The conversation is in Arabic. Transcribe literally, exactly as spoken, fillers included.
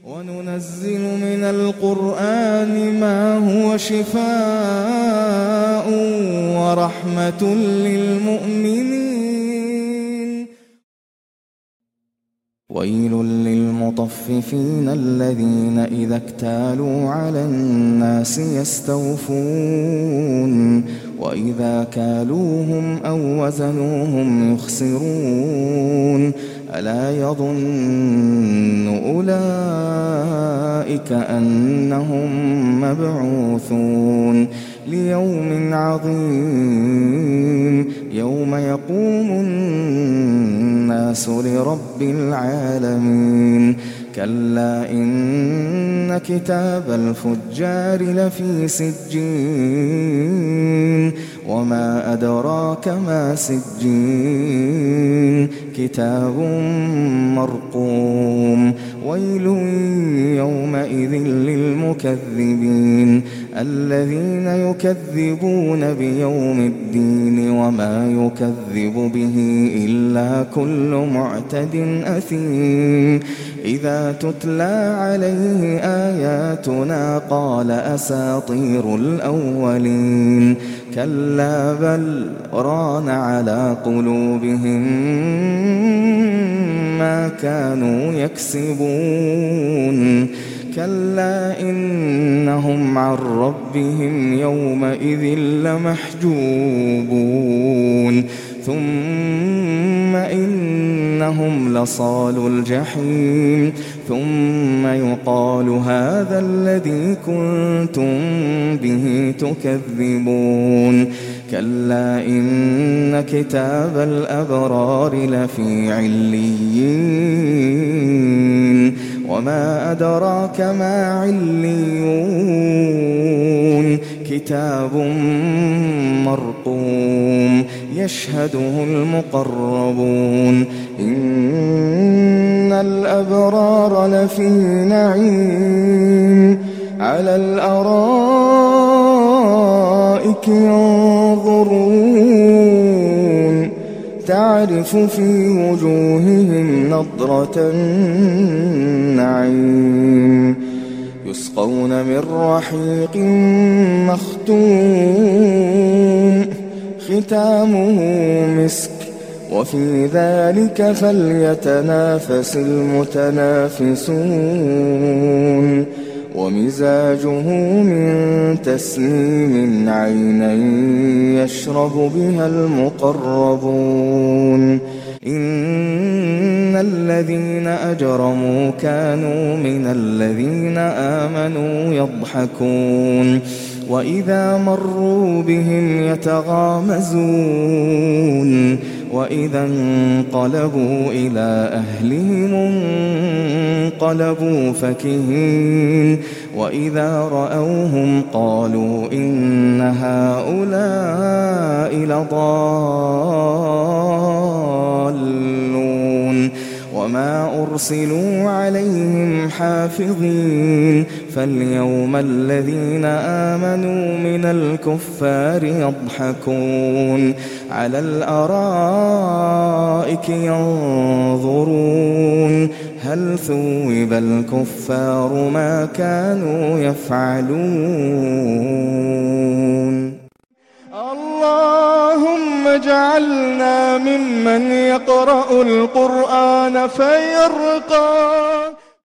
وننزل من القرآن ما هو شفاء ورحمة للمؤمنين. ويل للمطففين الذين إذا اكتالوا على الناس يستوفون وإذا كالوهم أو وزنوهم يخسرون ألا يظن أولئك أنهم مبعوثون ليوم عظيم يوم يقوم الناس لرب العالمين. كلا إن كتاب الفجار لفي سجين وما أدراك ما سجين كتاب مرقوم. ويل يومئذ للمكذبين الذين يكذبون بيوم الدين وما يكذب به إلا كل معتد أثيم. إذا تتلى عليه آياتنا قال أساطير الأولين كلا بل ران على قلوبهم ما كانوا يكسبون. كلا إنهم عن ربهم يومئذ لمحجوبون ثم إنهم لصالو الجحيم ثم يقال هذا الذي كنتم به تكذبون. كلا إن كتاب الأبرار لفي عليين وما أدراك ما عليون كتاب مرقوم يشهده المقربون. إن الأبرار لفي نعيم على الأرائك ينظرون تعرف في وجوههم نضرة النعيم يسقون من رحيق مختوم ختامه مسك وفي ذلك فليتنافس المتنافسون. ومزاجه من تسنيم عينا يشرب بها المقربون. إن الذين أجرموا كانوا من الذين آمنوا يضحكون وإذا مروا بهم يتغامزون وإذا انقلبوا إلى أهلهم انقلبوا فكهين وإذا رأوهم قالوا إن هؤلاء لضالون وما أرسلوا عليهم حافظين. فاليوم الذين آمنوا من الكفار يضحكون على الأرائك ينظرون هل ثوب الكفار ما كانوا يفعلون. اللهم اجعلنا ممن يقرأ القرآن فيرقى